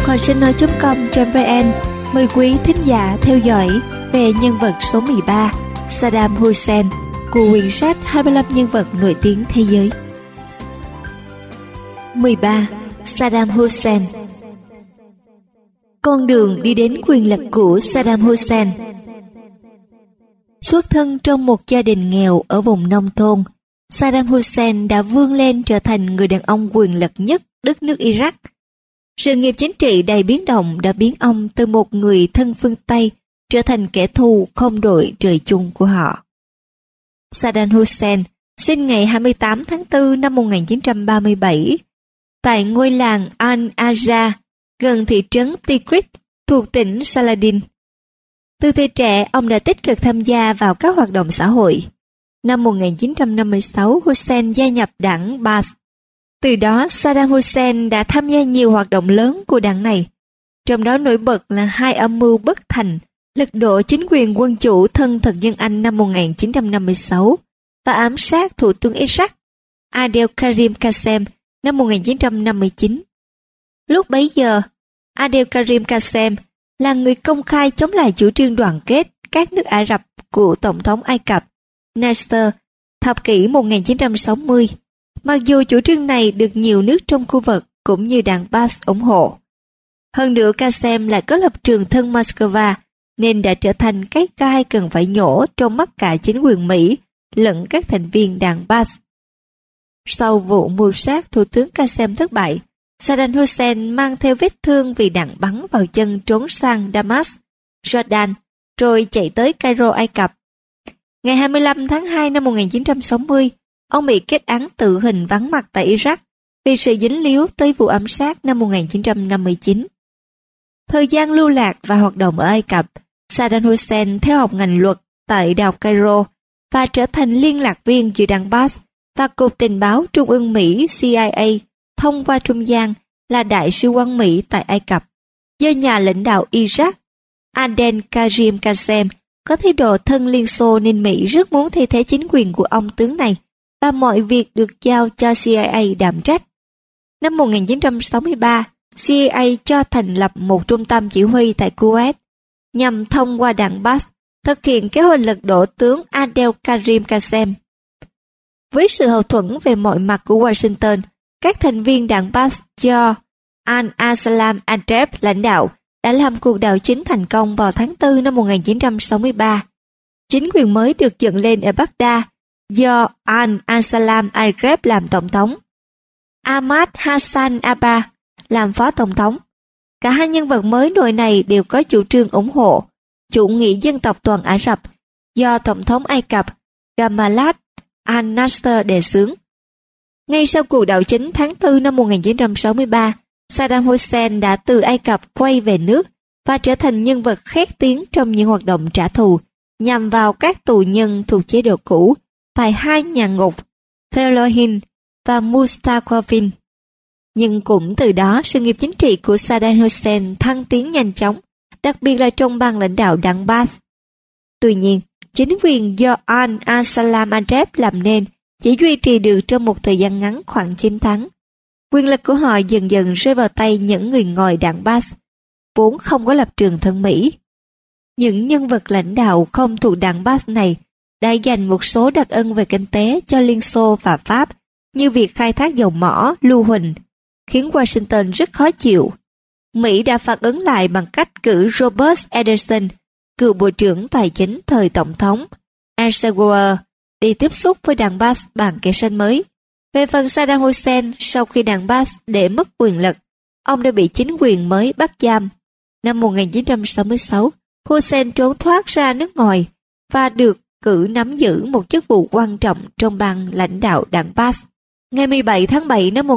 kho sách nói.com.vn mời quý thính giả theo dõi về nhân vật số 13, Saddam Hussein, của quyển sách 25 nhân vật nổi tiếng thế giới. 13. Saddam Hussein. Con đường đi đến quyền lực của Saddam Hussein. Xuất thân trong một gia đình nghèo ở vùng nông thôn, Saddam Hussein đã vươn lên trở thành người đàn ông quyền lực nhất đất nước Iraq. Sự nghiệp chính trị đầy biến động đã biến ông từ một người thân phương Tây trở thành kẻ thù không đội trời chung của họ. Saddam Hussein sinh ngày 28 tháng 4 năm 1937 tại ngôi làng Al-Azra gần thị trấn Tikrit thuộc tỉnh Saladin. Từ thời trẻ, ông đã tích cực tham gia vào các hoạt động xã hội. Năm 1956, Hussein gia nhập đảng Baath. Từ đó, Saddam Hussein đã tham gia nhiều hoạt động lớn của đảng này, trong đó nổi bật là hai âm mưu bất thành, lật đổ chính quyền quân chủ thân thực dân Anh năm 1956 và ám sát thủ tướng Iraq Abdel Karim Qasem năm 1959. Lúc bấy giờ, Abdel Karim Qasem là người công khai chống lại chủ trương đoàn kết các nước Ả Rập của Tổng thống Ai Cập Nasser thập kỷ 1960. Mặc dù chủ trương này được nhiều nước trong khu vực cũng như đảng Baath ủng hộ. Hơn nữa, Qasem lại có lập trường thân Moscow nên đã trở thành cái gai cần phải nhổ trong mắt cả chính quyền Mỹ lẫn các thành viên đảng Baath. Sau vụ mưu sát thủ tướng Qasem thất bại, Saddam Hussein mang theo vết thương vì đạn bắn vào chân trốn sang Damas, Jordan, rồi chạy tới Cairo, Ai Cập. Ngày 25 tháng 2 năm 1960, ông bị kết án tử hình vắng mặt tại Iraq vì sự dính líu tới vụ ám sát năm 1959. Thời gian lưu lạc và hoạt động ở Ai Cập, Saddam Hussein theo học ngành luật tại Đại học Cairo và trở thành liên lạc viên giữa đảng Baath và Cục Tình báo Trung ương Mỹ CIA thông qua trung gian là Đại sứ quán Mỹ tại Ai Cập. Do nhà lãnh đạo Iraq Abdel Karim Qasem có thái độ thân Liên Xô nên Mỹ rất muốn thay thế chính quyền của ông tướng này và mọi việc được giao cho CIA đảm trách. Năm 1963, CIA cho thành lập một trung tâm chỉ huy tại Kuwait nhằm thông qua đảng Baath thực hiện kế hoạch lật đổ tướng Abdel Karim Qasem. Với sự hậu thuẫn về mọi mặt của Washington, các thành viên đảng Baath do Al-Aslam Adreb lãnh đạo đã làm cuộc đảo chính thành công vào tháng 4 năm 1963. Chính quyền mới được dựng lên ở Baghdad do Al-Aslam Adreb làm tổng thống, Ahmad Hassan Abbas làm phó tổng thống. Cả hai nhân vật mới nổi này đều có chủ trương ủng hộ chủ nghĩa dân tộc toàn Ả Rập do Tổng thống Ai Cập Gamal al-Nasser đề xướng. Ngay sau cuộc đảo chính tháng 4 năm 1963, Saddam Hussein đã từ Ai Cập quay về nước và trở thành nhân vật khét tiếng trong những hoạt động trả thù nhằm vào các tù nhân thuộc chế độ cũ tại hai nhà ngục Felohin và Mustaqafin. Nhưng cũng từ đó, sự nghiệp chính trị của Saddam Hussein thăng tiến nhanh chóng, đặc biệt là trong ban lãnh đạo đảng Baath. Tuy nhiên, chính quyền do Al-Aslam Adreb làm nên chỉ duy trì được trong một thời gian ngắn khoảng 9 tháng. Quyền lực của họ dần dần rơi vào tay những người ngoài đảng Baath, vốn không có lập trường thân Mỹ. Những nhân vật lãnh đạo không thuộc đảng Baath này đã dành một số đặc ân về kinh tế cho Liên Xô và Pháp, như việc khai thác dầu mỏ, lưu huỳnh, khiến Washington rất khó chịu. Mỹ đã phản ứng lại bằng cách cử Robert Ederson, cựu Bộ trưởng Tài chính thời Tổng thống Eisenhower, đi tiếp xúc với đảng Baath bằng kẻ sanh mới. Về phần Saddam Hussein, sau khi đảng Baath để mất quyền lực, ông đã bị chính quyền mới bắt giam. Năm 1966, Hussein trốn thoát ra nước ngoài và được cử nắm giữ một chức vụ quan trọng trong ban lãnh đạo đảng Baath. Ngày 17 tháng 7 năm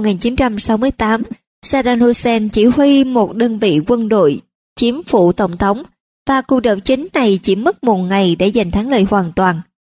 1968, Saddam Hussein chỉ huy một đơn vị quân đội chiếm phủ tổng thống và cuộc đảo chính này chỉ mất một ngày để giành thắng lợi hoàn toàn.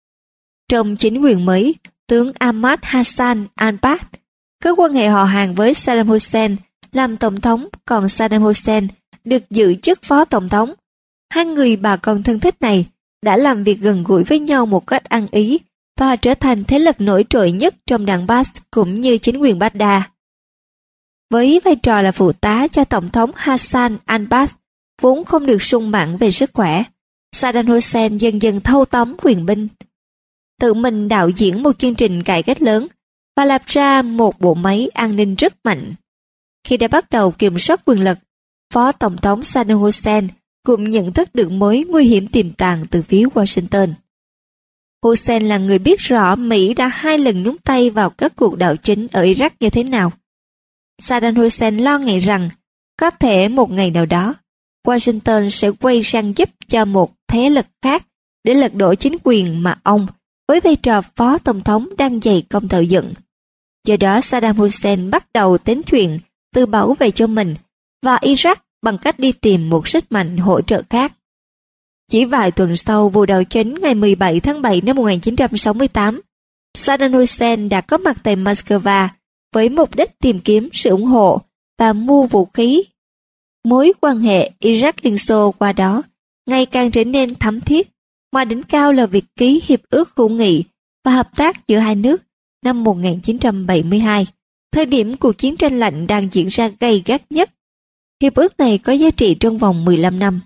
Trong chính quyền mới, tướng Ahmad Hassan al-Abbas có quan hệ họ hàng với Saddam Hussein làm tổng thống, còn Saddam Hussein được giữ chức phó tổng thống. Hai người bà con thân thích này đã làm việc gần gũi với nhau một cách ăn ý và trở thành thế lực nổi trội nhất trong đảng Baath cũng như chính quyền Baghdad. Với vai trò là phụ tá cho Tổng thống Hassan al-Banna vốn không được sung mãn về sức khỏe, Saddam Hussein dần dần thâu tóm quyền binh, tự mình đạo diễn một chương trình cải cách lớn và lập ra một bộ máy an ninh rất mạnh. Khi đã bắt đầu kiểm soát quyền lực, Phó Tổng thống Saddam Hussein cũng nhận thức được mối nguy hiểm tiềm tàng từ phía Washington. Hussein là người biết rõ Mỹ đã 2 lần nhúng tay vào các cuộc đảo chính ở Iraq như thế nào. Saddam Hussein lo ngại rằng có thể một ngày nào đó, Washington sẽ quay sang giúp cho một thế lực khác để lật đổ chính quyền mà ông, với vai trò Phó Tổng thống, đang dày công tạo dựng. Do đó Saddam Hussein bắt đầu tính chuyện tự bảo vệ cho mình và Iraq bằng cách đi tìm một sức mạnh hỗ trợ khác. Chỉ vài tuần sau vụ đảo chính ngày 17 tháng 7 năm 1968, Saddam Hussein đã có mặt tại Moscow với mục đích tìm kiếm sự ủng hộ và mua vũ khí. Mối quan hệ Iraq-Liên Xô qua đó ngày càng trở nên thắm thiết, mà đỉnh cao là việc ký Hiệp ước hữu nghị và hợp tác giữa hai nước năm 1972, thời điểm cuộc chiến tranh lạnh đang diễn ra gay gắt nhất. Hiệp ước này có giá trị trong vòng 15 năm.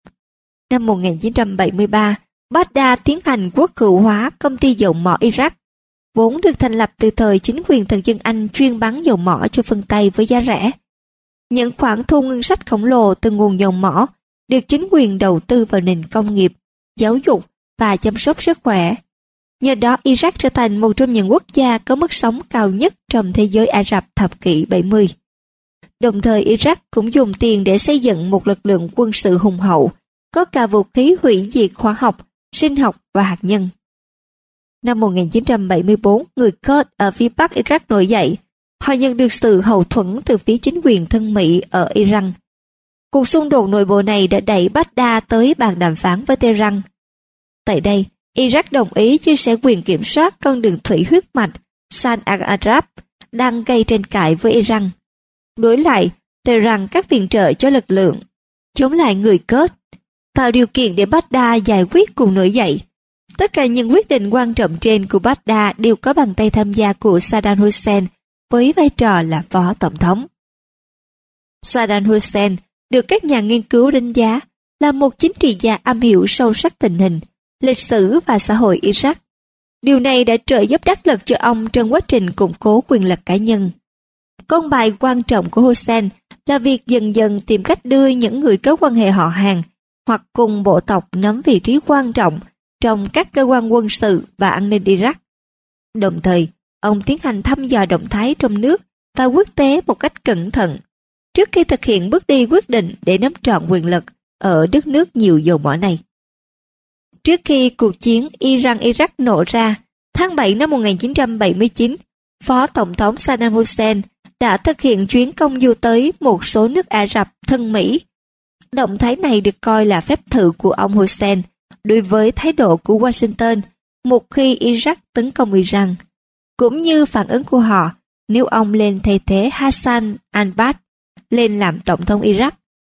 Năm 1973, Baghdad tiến hành quốc hữu hóa công ty dầu mỏ Iraq, vốn được thành lập từ thời chính quyền thực dân Anh chuyên bán dầu mỏ cho phương Tây với giá rẻ. Những khoản thu ngân sách khổng lồ từ nguồn dầu mỏ được chính quyền đầu tư vào nền công nghiệp, giáo dục và chăm sóc sức khỏe. Nhờ đó Iraq trở thành một trong những quốc gia có mức sống cao nhất trong thế giới Ả Rập thập kỷ 70. Đồng thời Iraq cũng dùng tiền để xây dựng một lực lượng quân sự hùng hậu, có cả vũ khí hủy diệt hóa học, sinh học và hạt nhân. Năm 1974, người Kurd ở phía Bắc Iraq nổi dậy. Họ nhận được sự hậu thuẫn từ phía chính quyền thân Mỹ ở Iran. Cuộc xung đột nội bộ này đã đẩy Baghdad tới bàn đàm phán với Tehran. Tại đây, Iraq đồng ý chia sẻ quyền kiểm soát con đường thủy huyết mạch San al-Arab đang gây tranh cãi với Iran. Đối lại, Tehran các viện trợ cho lực lượng chống lại người Kurd, tạo điều kiện để Baghdad giải quyết cuộc nổi dậy. Tất cả những quyết định quan trọng trên của Baghdad đều có bàn tay tham gia của Saddam Hussein với vai trò là Phó Tổng thống. Saddam Hussein được các nhà nghiên cứu đánh giá là một chính trị gia am hiểu sâu sắc tình hình, lịch sử và xã hội Iraq. Điều này đã trợ giúp đắc lực cho ông trong quá trình củng cố quyền lực cá nhân. Con bài quan trọng của Hussein là việc dần dần tìm cách đưa những người có quan hệ họ hàng hoặc cùng bộ tộc nắm vị trí quan trọng trong các cơ quan quân sự và an ninh Iraq. Đồng thời, ông tiến hành thăm dò động thái trong nước và quốc tế một cách cẩn thận, trước khi thực hiện bước đi quyết định để nắm trọn quyền lực ở đất nước nhiều dầu mỏ này. Trước khi cuộc chiến Iran-Iraq nổ ra, tháng 7 năm 1979, Phó Tổng thống Saddam Hussein đã thực hiện chuyến công du tới một số nước Ả Rập thân Mỹ. Động thái này được coi là phép thử của ông Hussein đối với thái độ của Washington một khi Iraq tấn công Iran, cũng như phản ứng của họ nếu ông lên thay thế Hassan al-Banna lên làm Tổng thống Iraq.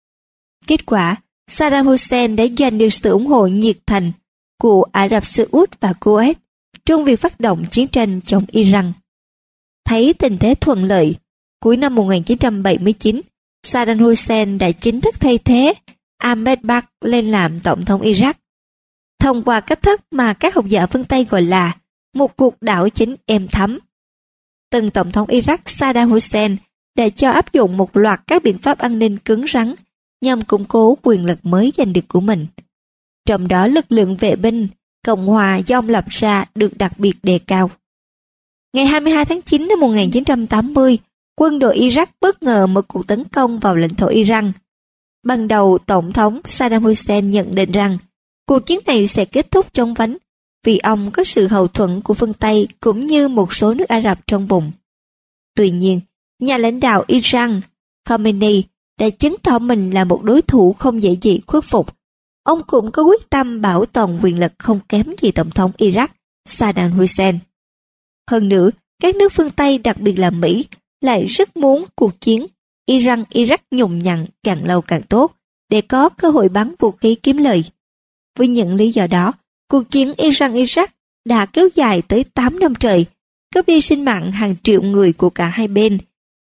Kết quả, Saddam Hussein đã giành được sự ủng hộ nhiệt thành của Ả Rập Xê Út và Kuwait trong việc phát động chiến tranh chống Iran. Thấy tình thế thuận lợi, cuối năm 1979, Saddam Hussein đã chính thức thay thế Ahmed Bach lên làm Tổng thống Iraq, thông qua cách thức mà các học giả phương Tây gọi là một cuộc đảo chính êm thấm. Từng Tổng thống Iraq Saddam Hussein đã cho áp dụng một loạt các biện pháp an ninh cứng rắn nhằm củng cố quyền lực mới giành được của mình. Trong đó lực lượng vệ binh Cộng hòa do ông lập ra được đặc biệt đề cao. Ngày 22 tháng 9 năm 1980, quân đội Iraq bất ngờ mở cuộc tấn công vào lãnh thổ Iran. Ban đầu, Tổng thống Saddam Hussein nhận định rằng cuộc chiến này sẽ kết thúc chóng vánh vì ông có sự hậu thuẫn của phương Tây cũng như một số nước Ả Rập trong vùng. Tuy nhiên, nhà lãnh đạo Iran Khomeini đã chứng tỏ mình là một đối thủ không dễ gì khuất phục. Ông cũng có quyết tâm bảo toàn quyền lực không kém gì Tổng thống Iraq Saddam Hussein. Hơn nữa, các nước phương Tây, đặc biệt là Mỹ, lại rất muốn cuộc chiến Iran-Iraq nhùng nhặn càng lâu càng tốt để có cơ hội bắn vũ khí kiếm lời. Với những lý do đó, cuộc chiến Iran-Iraq đã kéo dài tới 8 năm trời, cướp đi sinh mạng hàng triệu người của cả hai bên,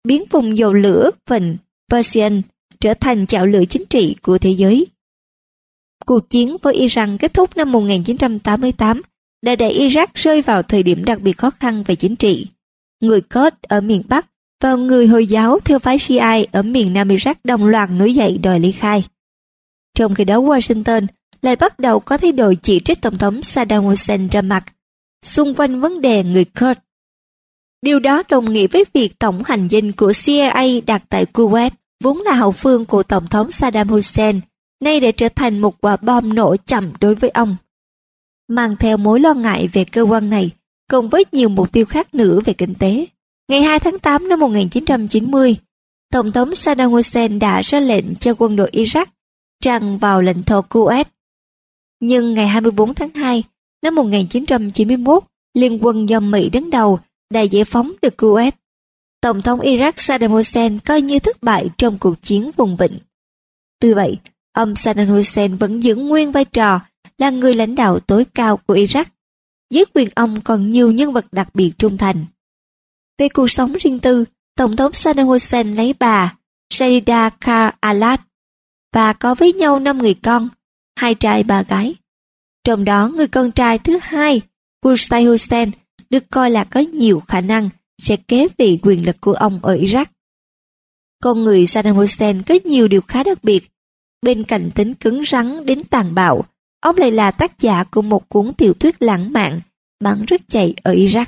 biến vùng dầu lửa vịnh Persian trở thành chảo lửa chính trị của thế giới. Cuộc chiến với Iran kết thúc năm 1988 đã đẩy Iraq rơi vào thời điểm đặc biệt khó khăn về chính trị. Người Kurd ở miền Bắc và người Hồi giáo theo phái Shia ở miền Nam Iraq đồng loạt nổi dậy đòi ly khai. Trong khi đó Washington lại bắt đầu có thái độ chỉ trích Tổng thống Saddam Hussein ra mặt xung quanh vấn đề người Kurd. Điều đó đồng nghĩa với việc tổng hành dinh của CIA đặt tại Kuwait, vốn là hậu phương của Tổng thống Saddam Hussein, nay đã trở thành một quả bom nổ chậm đối với ông. Mang theo mối lo ngại về cơ quan này, cùng với nhiều mục tiêu khác nữa về kinh tế. Ngày 2 tháng 8 năm 1990, Tổng thống Saddam Hussein đã ra lệnh cho quân đội Iraq tràn vào lãnh thổ Kuwait. Nhưng ngày 24 tháng 2 năm 1991, Liên quân do Mỹ đứng đầu đã giải phóng được Kuwait. Tổng thống Iraq Saddam Hussein coi như thất bại trong cuộc chiến vùng vịnh. Tuy vậy, ông Saddam Hussein vẫn giữ nguyên vai trò là người lãnh đạo tối cao của Iraq. Dưới quyền ông còn nhiều nhân vật đặc biệt trung thành. Về cuộc sống riêng tư, Tổng thống Saddam Hussein lấy bà Shahida Khan Alat và có với nhau 5 người con, 2 trai 3 gái. Trong đó người con trai thứ hai, Bushai Hussein, được coi là có nhiều khả năng sẽ kế vị quyền lực của ông ở Iraq. Con người Saddam Hussein có nhiều điều khá đặc biệt. Bên cạnh tính cứng rắn đến tàn bạo, ông lại là tác giả của một cuốn tiểu thuyết lãng mạn bán rất chạy ở Iraq.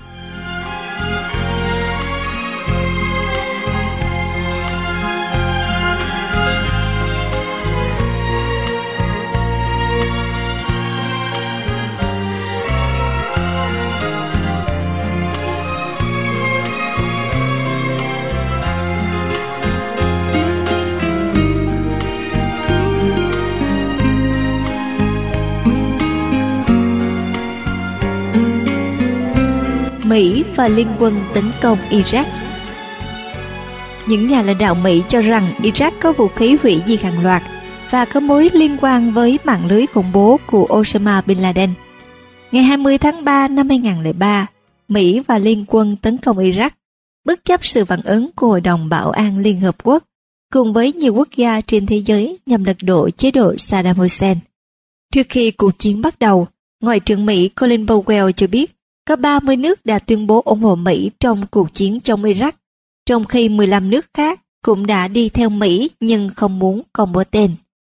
Mỹ và liên quân tấn công Iraq. Những nhà lãnh đạo Mỹ cho rằng Iraq có vũ khí hủy diệt hàng loạt và có mối liên quan với mạng lưới khủng bố của Osama Bin Laden. Ngày 20 tháng 3 năm 2003, Mỹ và liên quân tấn công Iraq, bất chấp sự phản ứng của Hội đồng Bảo an Liên Hợp Quốc cùng với nhiều quốc gia trên thế giới nhằm lật đổ chế độ Saddam Hussein. Trước khi cuộc chiến bắt đầu, Ngoại trưởng Mỹ Colin Powell cho biết có 30 nước đã tuyên bố ủng hộ Mỹ trong cuộc chiến chống Iraq, trong khi 15 nước khác cũng đã đi theo Mỹ nhưng không muốn công bố tên.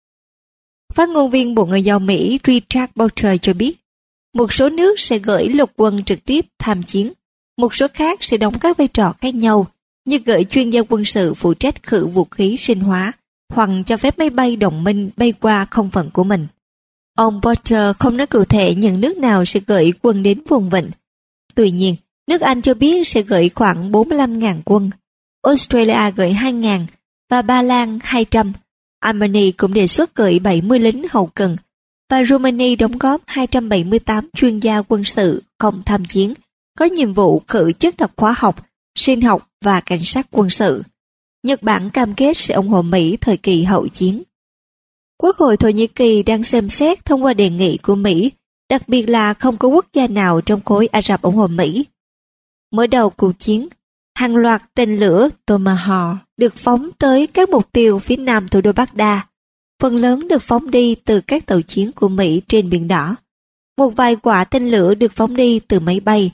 Phát ngôn viên Bộ Ngoại giao Mỹ Richard Boucher cho biết, một số nước sẽ gửi lục quân trực tiếp tham chiến, một số khác sẽ đóng các vai trò khác nhau, như gửi chuyên gia quân sự phụ trách khử vũ khí sinh hóa, hoặc cho phép máy bay đồng minh bay qua không phận của mình. Ông Boucher không nói cụ thể những nước nào sẽ gửi quân đến vùng vịnh. Tuy nhiên, nước Anh cho biết sẽ gửi khoảng 45.000 quân, Australia gửi 2.000 và Ba Lan 200. Armenia cũng đề xuất gửi 70 lính hậu cần và Romania đóng góp 278 chuyên gia quân sự không tham chiến, có nhiệm vụ khử chất độc hóa học, sinh học và cảnh sát quân sự. Nhật Bản cam kết sẽ ủng hộ Mỹ thời kỳ hậu chiến. Quốc hội Thổ Nhĩ Kỳ đang xem xét thông qua đề nghị của Mỹ, đặc biệt là không có quốc gia nào trong khối Ả Rập ủng hộ Mỹ. Mở đầu cuộc chiến, hàng loạt tên lửa Tomahawk được phóng tới các mục tiêu phía nam thủ đô Baghdad. Phần lớn được phóng đi từ các tàu chiến của Mỹ trên Biển Đỏ. Một vài quả tên lửa được phóng đi từ máy bay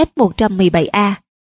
F-117A.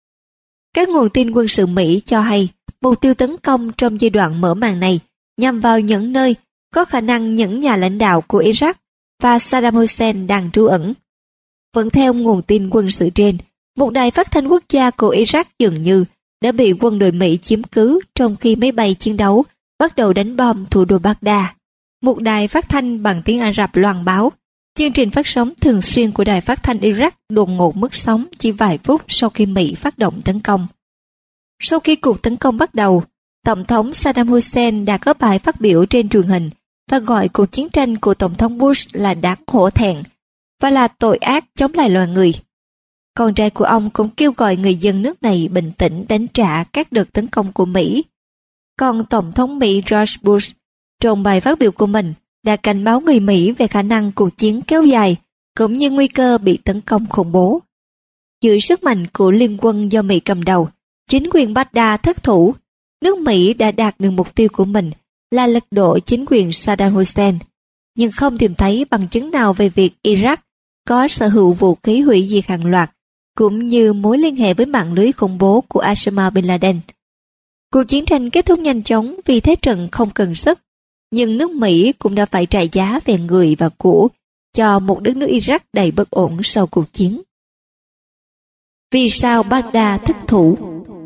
Các nguồn tin quân sự Mỹ cho hay mục tiêu tấn công trong giai đoạn mở màn này nhằm vào những nơi có khả năng những nhà lãnh đạo của Iraq và Saddam Hussein đang trú ẩn. Vẫn theo nguồn tin quân sự trên, một đài phát thanh quốc gia của Iraq dường như đã bị quân đội Mỹ chiếm cứ trong khi máy bay chiến đấu bắt đầu đánh bom thủ đô Baghdad. Một đài phát thanh bằng tiếng Ả Rập loan báo, chương trình phát sóng thường xuyên của đài phát thanh Iraq đột ngột mất sóng chỉ vài phút sau khi Mỹ phát động tấn công. Sau khi cuộc tấn công bắt đầu, Tổng thống Saddam Hussein đã có bài phát biểu trên truyền hình và gọi cuộc chiến tranh của Tổng thống Bush là đáng hổ thẹn và là tội ác chống lại loài người. Con trai của ông cũng kêu gọi người dân nước này bình tĩnh đánh trả các đợt tấn công của Mỹ. Còn Tổng thống Mỹ George Bush, trong bài phát biểu của mình, đã cảnh báo người Mỹ về khả năng cuộc chiến kéo dài cũng như nguy cơ bị tấn công khủng bố. Dưới sức mạnh của liên quân do Mỹ cầm đầu, chính quyền Baghdad thất thủ. Nước Mỹ đã đạt được mục tiêu của mình là lật đổ chính quyền Saddam Hussein, nhưng không tìm thấy bằng chứng nào về việc Iraq có sở hữu vũ khí hủy diệt hàng loạt, cũng như mối liên hệ với mạng lưới khủng bố của Osama Bin Laden. Cuộc chiến tranh kết thúc nhanh chóng vì thế trận không cần sức, nhưng nước Mỹ cũng đã phải trả giá về người và của cho một đất nước Iraq đầy bất ổn sau cuộc chiến. Vì sao Baghdad thất thủ?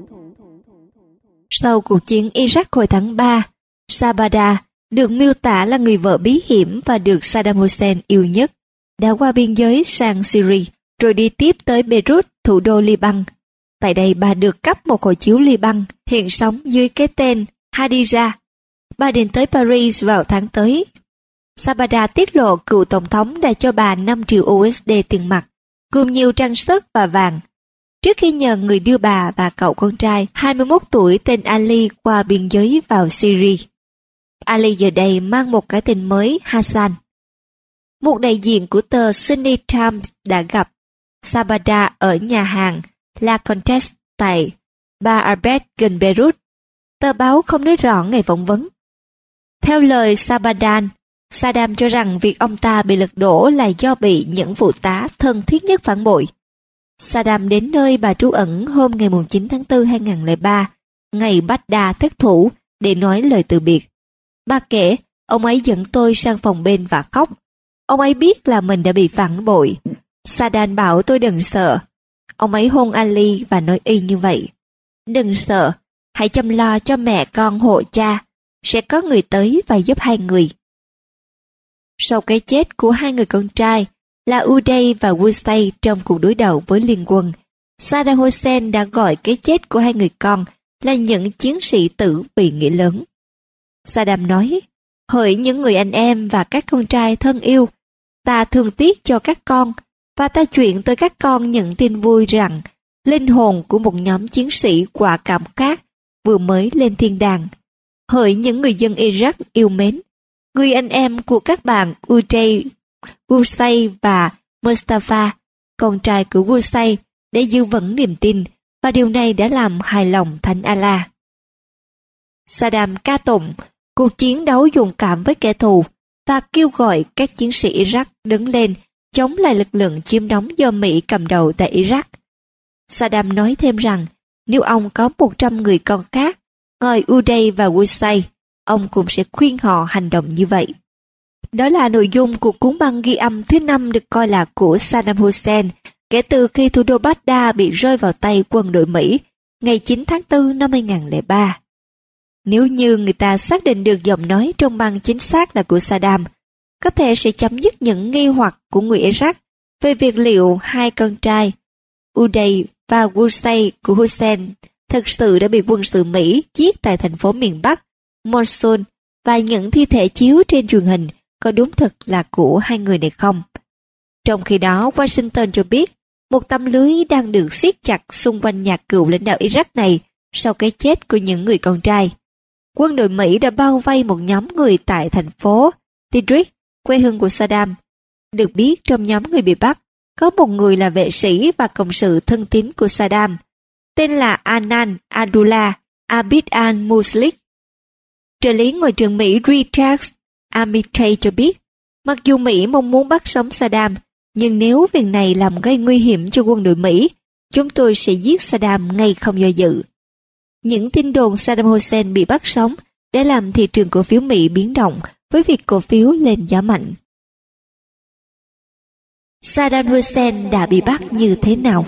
Sau cuộc chiến Iraq hồi tháng 3, Sabada được miêu tả là người vợ bí hiểm và được Saddam Hussein yêu nhất, đã qua biên giới sang Syria, rồi đi tiếp tới Beirut, thủ đô Liban. Tại đây bà được cấp một hộ chiếu Liban, hiện sống dưới cái tên Hadija. Bà đến tới Paris vào tháng tới. Sabada tiết lộ cựu tổng thống đã cho bà 5 triệu USD tiền mặt, cùng nhiều trang sức và vàng, trước khi nhờ người đưa bà và cậu con trai 21 tuổi tên Ali qua biên giới vào Syria. Ali giờ đây mang một cái tên mới, Hassan. Một đại diện của tờ Sunni Times đã gặp Sabada ở nhà hàng La Comtesse tại Bar Arbet gần Beirut. Tờ báo không nói rõ ngày phỏng vấn. Theo lời Sabadan, Saddam cho rằng việc ông ta bị lật đổ là do bị những phụ tá thân thiết nhất phản bội. Saddam đến nơi bà trú ẩn hôm ngày 9 tháng 4 2003, ngày Baghdad thất thủ, để nói lời từ biệt. Bà kể, ông ấy dẫn tôi sang phòng bên và khóc. Ông ấy biết là mình đã bị phản bội. Saddam bảo tôi đừng sợ. Ông ấy hôn Ali và nói y như vậy. Đừng sợ, hãy chăm lo cho mẹ con hộ cha. Sẽ có người tới và giúp hai người. Sau cái chết của hai người con trai là Uday và Qusay trong cuộc đối đầu với liên quân, Saddam Hussein đã gọi cái chết của hai người con là những chiến sĩ tử vì nghĩa lớn. Saddam nói, hỡi những người anh em và các con trai thân yêu, ta thương tiếc cho các con và ta chuyển tới các con những tin vui rằng linh hồn của một nhóm chiến sĩ quả cảm khác vừa mới lên thiên đàng. Hỡi những người dân Iraq yêu mến, người anh em của các bạn Uday, Qusay và Mustafa, con trai của Qusay, để giữ vững niềm tin, và điều này đã làm hài lòng Thánh Allah. Saddam ca tụng cuộc chiến đấu dũng cảm với kẻ thù và kêu gọi các chiến sĩ Iraq đứng lên chống lại lực lượng chiếm đóng do Mỹ cầm đầu tại Iraq. Saddam nói thêm rằng nếu ông có 100 người con khác ngoài Uday và Qusay, ông cũng sẽ khuyên họ hành động như vậy. Đó là nội dung của cuốn băng ghi âm thứ 5 được coi là của Saddam Hussein kể từ khi thủ đô Baghdad bị rơi vào tay quân đội Mỹ ngày 9 tháng 4 năm 2003. Nếu như người ta xác định được giọng nói trong băng chính xác là của Saddam, có thể sẽ chấm dứt những nghi hoặc của người Iraq về việc liệu hai con trai Uday và Qusay của Hussein thực sự đã bị quân sự Mỹ giết tại thành phố miền Bắc Mosul, và những thi thể chiếu trên truyền hình có đúng thực là của hai người này không. Trong khi đó, Washington cho biết một tấm lưới đang được siết chặt xung quanh nhà cựu lãnh đạo Iraq này sau cái chết của những người con trai. Quân đội Mỹ đã bao vây một nhóm người tại thành phố Tidrib, quê hương của Saddam. Được biết trong nhóm người bị bắt, có một người là vệ sĩ và cộng sự thân tín của Saddam, tên là Anan Abdullah Abid al-Muslik. Trợ lý Ngoại trưởng Mỹ Richard Armitage cho biết, mặc dù Mỹ mong muốn bắt sống Saddam, nhưng nếu việc này làm gây nguy hiểm cho quân đội Mỹ, chúng tôi sẽ giết Saddam ngay không do dự. Những tin đồn Saddam Hussein bị bắt sống đã làm thị trường cổ phiếu Mỹ biến động với việc cổ phiếu lên giá mạnh. Saddam Hussein đã bị bắt như thế nào?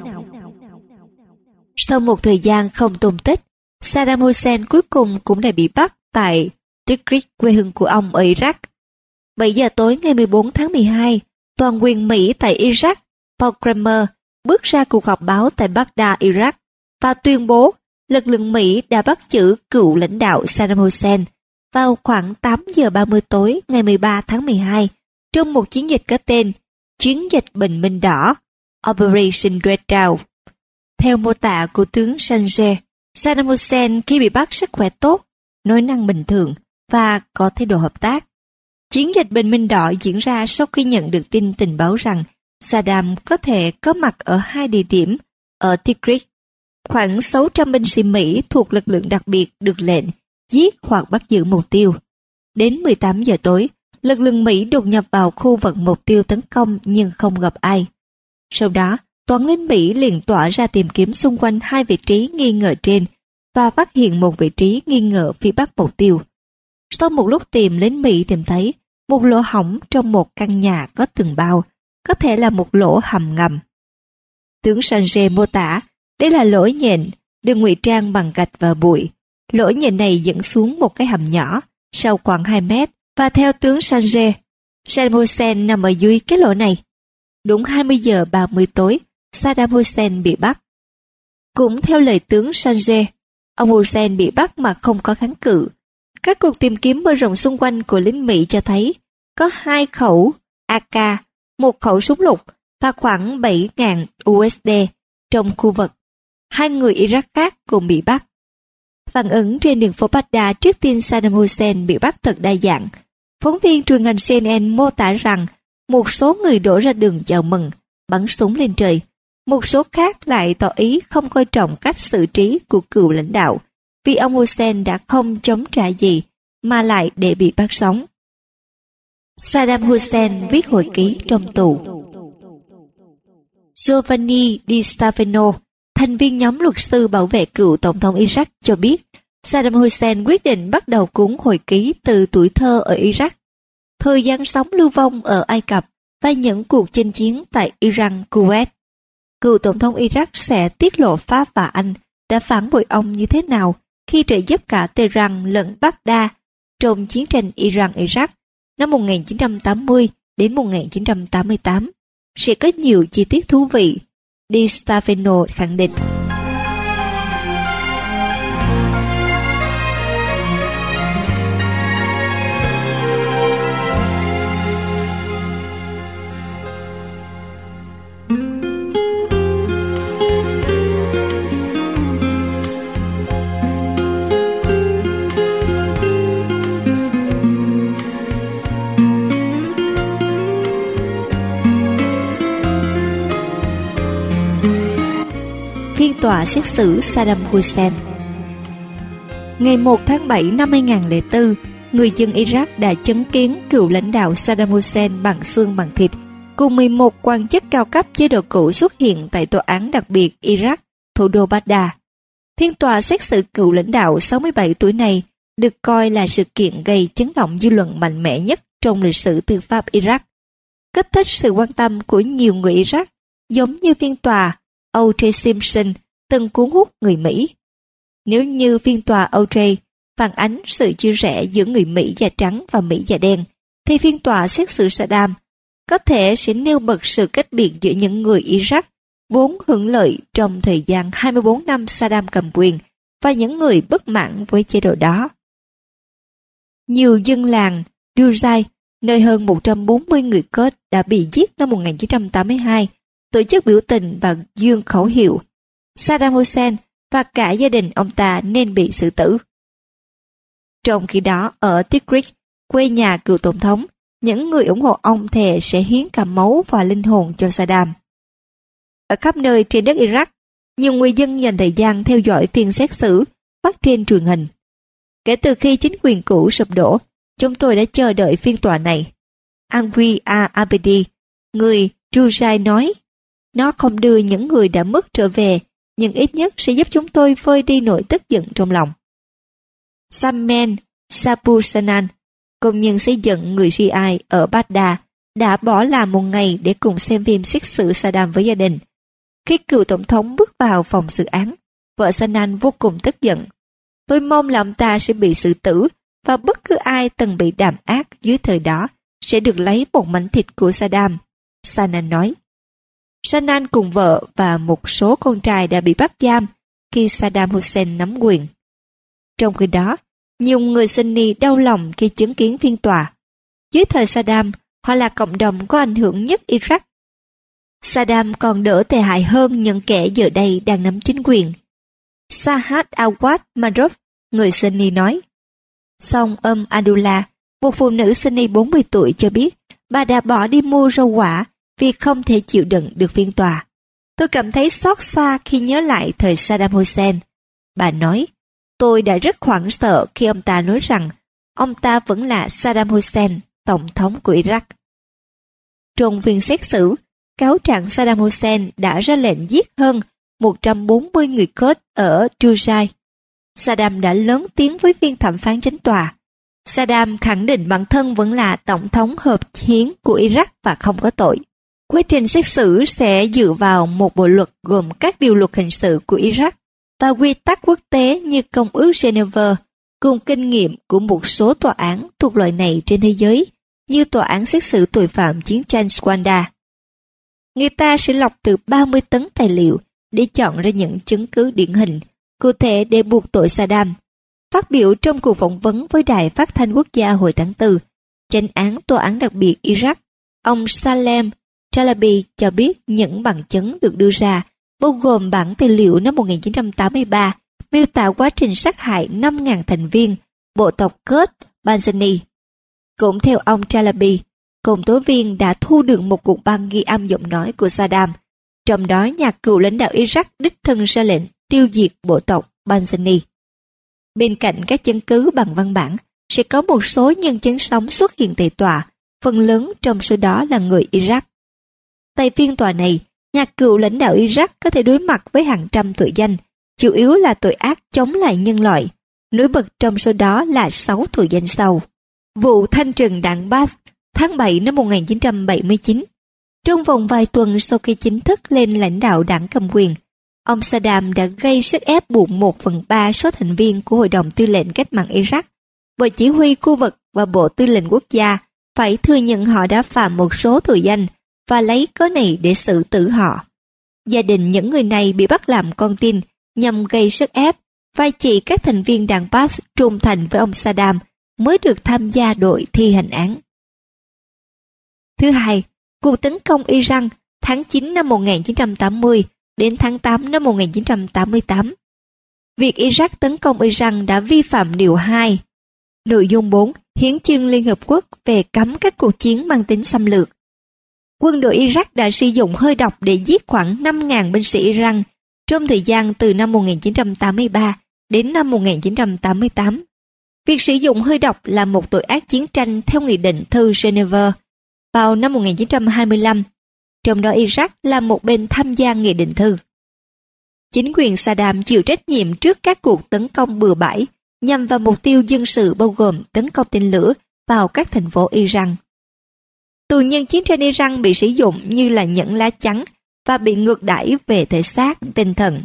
Sau một thời gian không tung tích, Saddam Hussein cuối cùng cũng đã bị bắt tại Tikrit, quê hương của ông ở Iraq. 7 giờ tối ngày 14 tháng 12, toàn quyền Mỹ tại Iraq, Paul Kramer, bước ra cuộc họp báo tại Baghdad, Iraq, và tuyên bố lực lượng Mỹ đã bắt giữ cựu lãnh đạo Saddam Hussein vào khoảng 8 giờ 30 tối ngày 13 tháng 12 trong một chiến dịch có tên Chiến dịch Bình Minh Đỏ, Operation Red Dawn. Theo mô tả của tướng Sanjay, Saddam Hussein khi bị bắt sức khỏe tốt, nói năng bình thường và có thái độ hợp tác. Chiến dịch Bình Minh Đỏ diễn ra sau khi nhận được tin tình báo rằng Saddam có thể có mặt ở hai địa điểm ở Tikrit. Khoảng 600 binh sĩ Mỹ thuộc lực lượng đặc biệt được lệnh giết hoặc bắt giữ mục tiêu. Đến 18 giờ tối, lực lượng Mỹ đột nhập vào khu vực mục tiêu tấn công nhưng không gặp ai. Sau đó, toán lính Mỹ liền tỏa ra tìm kiếm xung quanh hai vị trí nghi ngờ trên và phát hiện một vị trí nghi ngờ phía bắc mục tiêu. Sau một lúc tìm, lính Mỹ tìm thấy một lỗ hổng trong một căn nhà có tường bao, có thể là một lỗ hầm ngầm. Tướng Sanger mô tả đây là lỗ nhện được ngụy trang bằng gạch và bụi. Lỗ nhện này dẫn xuống một cái hầm nhỏ, sâu khoảng 2 mét, và theo tướng Sanger, Saddam Hussein nằm ở dưới cái lỗ này. Đúng 20 giờ 30 tối, Saddam Hussein bị bắt. Cũng theo lời tướng Sanger, ông Hussein bị bắt mà không có kháng cự. Các cuộc tìm kiếm mở rộng xung quanh của lính Mỹ cho thấy có 2 khẩu AK, một khẩu súng lục và khoảng 7.000 USD trong khu vực. 2 người Iraq khác cũng bị bắt. Phản ứng trên đường phố Baghdad trước tin Saddam Hussein bị bắt thật đa dạng. Phóng viên truyền hình CNN mô tả rằng một số người đổ ra đường chào mừng, bắn súng lên trời. Một số khác lại tỏ ý không coi trọng cách xử trí của cựu lãnh đạo, vì ông Hussein đã không chống trả gì mà lại để bị bắt sống. Saddam Hussein viết hồi ký trong tù. Giovanni Di Stefano, thành viên nhóm luật sư bảo vệ cựu tổng thống Iraq cho biết, Saddam Hussein quyết định bắt đầu cuốn hồi ký từ tuổi thơ ở Iraq, thời gian sống lưu vong ở Ai Cập và những cuộc chinh chiến tại Iran, Kuwait. Cựu tổng thống Iraq sẽ tiết lộ Pháp và Anh đã phản bội ông như thế nào khi trợ giúp cả Tehran lẫn Baghdad trong chiến tranh Iran-Iraq năm 1980 đến 1988. Sẽ có nhiều chi tiết thú vị, Di Stefano khẳng định. Phiên tòa xét xử Saddam Hussein. Ngày 1 tháng 7 năm 2004, người dân Iraq đã chứng kiến cựu lãnh đạo Saddam Hussein bằng xương bằng thịt cùng 11 quan chức cao cấp chế độ cũ xuất hiện tại tòa án đặc biệt Iraq, thủ đô Baghdad. Phiên tòa xét xử cựu lãnh đạo 67 tuổi này được coi là sự kiện gây chấn động dư luận mạnh mẽ nhất trong lịch sử tư pháp Iraq, kích thích sự quan tâm của nhiều người Iraq, giống như phiên tòa O.J. Simpson từng cuốn hút người Mỹ. Nếu như phiên tòa O.J. phản ánh sự chia rẽ giữa người Mỹ da trắng và Mỹ da đen, thì phiên tòa xét xử Saddam có thể sẽ nêu bật sự cách biệt giữa những người Iraq vốn hưởng lợi trong thời gian 24 năm Saddam cầm quyền và những người bất mãn với chế độ đó. Nhiều dân làng Duzai, nơi hơn 140 người Kurd đã bị giết năm 1982, tổ chức biểu tình và dương khẩu hiệu Saddam Hussein và cả gia đình ông ta nên bị xử tử. Trong khi đó, ở Tikrit, quê nhà cựu tổng thống, những người ủng hộ ông thề sẽ hiến cả máu và linh hồn cho Saddam. Ở khắp nơi trên đất Iraq, nhiều người dân dành thời gian theo dõi phiên xét xử phát trên truyền hình. Kể từ khi chính quyền cũ sụp đổ, chúng tôi đã chờ đợi phiên tòa này. Anwi Abedi, người Juzai nói, nó không đưa những người đã mất trở về, nhưng ít nhất sẽ giúp chúng tôi vơi đi nỗi tức giận trong lòng. Samen Sapusanan, công nhân xây dựng người Shia ở Baghdad, đã bỏ làm một ngày để cùng xem phim xét xử Saddam với gia đình. Khi cựu tổng thống bước vào phòng xử án, vợ Sanan vô cùng tức giận. Tôi mong là ông ta sẽ bị xử tử và bất cứ ai từng bị đàn áp dưới thời đó sẽ được lấy một mảnh thịt của Saddam, Sanan nói. Sanan cùng vợ và một số con trai đã bị bắt giam khi Saddam Hussein nắm quyền. Trong khi đó, nhiều người Sunni đau lòng khi chứng kiến phiên tòa. Dưới thời Saddam, họ là cộng đồng có ảnh hưởng nhất Iraq. Saddam còn đỡ tệ hại hơn những kẻ giờ đây đang nắm chính quyền. Sahad Awad Maruf, người Sunni nói. Song Abdullah, một phụ nữ Sunni 40 tuổi cho biết bà đã bỏ đi mua rau quả vì không thể chịu đựng được phiên tòa. Tôi cảm thấy xót xa khi nhớ lại thời Saddam Hussein. Bà nói, tôi đã rất hoảng sợ khi ông ta nói rằng ông ta vẫn là Saddam Hussein, tổng thống của Iraq. Trong phiên xét xử, cáo trạng Saddam Hussein đã ra lệnh giết hơn 140 người Kurd ở Trujai. Saddam đã lớn tiếng với viên thẩm phán chánh tòa. Saddam khẳng định bản thân vẫn là tổng thống hợp hiến của Iraq và không có tội. Quá trình xét xử sẽ dựa vào một bộ luật gồm các điều luật hình sự của Iraq và quy tắc quốc tế như Công ước Geneva, cùng kinh nghiệm của một số tòa án thuộc loại này trên thế giới, như tòa án xét xử tội phạm chiến tranh Rwanda. Người ta sẽ lọc từ 30 tấn tài liệu để chọn ra những chứng cứ điển hình, cụ thể để buộc tội Saddam. Phát biểu trong cuộc phỏng vấn với Đài Phát thanh Quốc gia hồi tháng 4, chánh án tòa án đặc biệt Iraq, ông Salem Chalabi cho biết những bằng chứng được đưa ra, bao gồm bản tài liệu năm 1983, miêu tả quá trình sát hại 5.000 thành viên bộ tộc Kurd Barzani. Cũng theo ông Chalabi, công tố viên đã thu được một cuộc băng ghi âm giọng nói của Saddam, trong đó nhà cựu lãnh đạo Iraq đích thân ra lệnh tiêu diệt bộ tộc Barzani. Bên cạnh các chứng cứ bằng văn bản, sẽ có một số nhân chứng sống xuất hiện tại tòa, phần lớn trong số đó là người Iraq. Tại phiên tòa này, nhà cựu lãnh đạo Iraq có thể đối mặt với hàng trăm tội danh, chủ yếu là tội ác chống lại nhân loại. Nổi bật trong số đó là 6 tội danh sau. Vụ thanh trừng đạn Bath tháng 7 năm 1979. Trong vòng vài tuần sau khi chính thức lên lãnh đạo đảng cầm quyền, ông Saddam đã gây sức ép buộc 1/3 số thành viên của Hội đồng Tư lệnh Cách mạng Iraq, Bộ Chỉ huy khu vực và Bộ Tư lệnh Quốc gia phải thừa nhận họ đã phạm một số tội danh và lấy cớ này để xử tử họ. Gia đình những người này bị bắt làm con tin nhằm gây sức ép và chỉ các thành viên đảng Baath trung thành với ông Saddam mới được tham gia đội thi hành án. Thứ hai, cuộc tấn công Iran tháng 9 năm 1980 đến tháng 8 năm 1988. Việc Iraq tấn công Iran đã vi phạm Điều 2, Nội dung 4, Hiến chương Liên Hợp Quốc về cấm các cuộc chiến mang tính xâm lược. Quân đội Iraq đã sử dụng hơi độc để giết khoảng 5.000 binh sĩ Iran trong thời gian từ năm 1983 đến năm 1988. Việc sử dụng hơi độc là một tội ác chiến tranh theo Nghị định thư Geneva vào năm 1925, trong đó Iraq là một bên tham gia Nghị định thư. Chính quyền Saddam chịu trách nhiệm trước các cuộc tấn công bừa bãi nhằm vào mục tiêu dân sự bao gồm tấn công tên lửa vào các thành phố Iran. Tù nhân chiến tranh Iran bị sử dụng như là nhẫn lá chắn và bị ngược đãi về thể xác, tinh thần.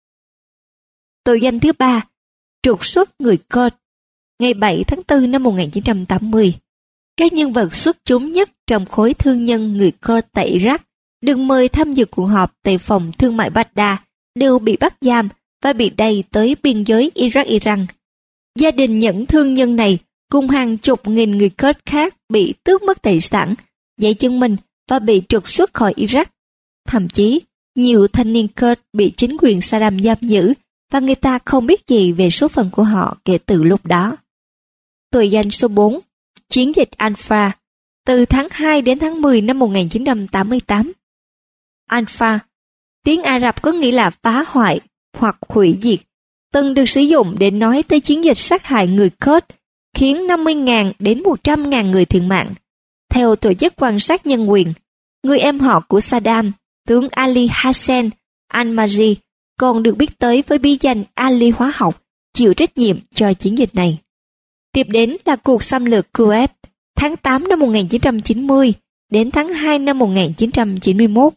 Tội danh thứ 3, trục xuất người Kurd. Ngày 7 tháng 4 năm 1980, các nhân vật xuất chúng nhất trong khối thương nhân người Kurd tại Iraq được mời tham dự cuộc họp tại phòng thương mại Baghdad đều bị bắt giam và bị đày tới biên giới Iraq-Iran. Gia đình những thương nhân này cùng hàng chục nghìn người Kurd khác bị tước mất tài sản, giấy chứng minh và bị trục xuất khỏi Iraq. Thậm chí, nhiều thanh niên Kurd bị chính quyền Saddam giam giữ và người ta không biết gì về số phận của họ kể từ lúc đó. Tội danh số 4, chiến dịch Anfa, từ tháng 2 đến tháng 10 năm 1988. Anfa, tiếng Ả Rập có nghĩa là phá hoại hoặc hủy diệt, từng được sử dụng để nói tới chiến dịch sát hại người Kurd, khiến 50.000 đến 100.000 người thiệt mạng. Theo tổ chức quan sát nhân quyền, người em họ của Saddam, tướng Ali Hassan al-Majri, còn được biết tới với bí danh Ali hóa học, chịu trách nhiệm cho chiến dịch này. Tiếp đến là cuộc xâm lược Kuwait, tháng 8 năm 1990 đến tháng 2 năm 1991.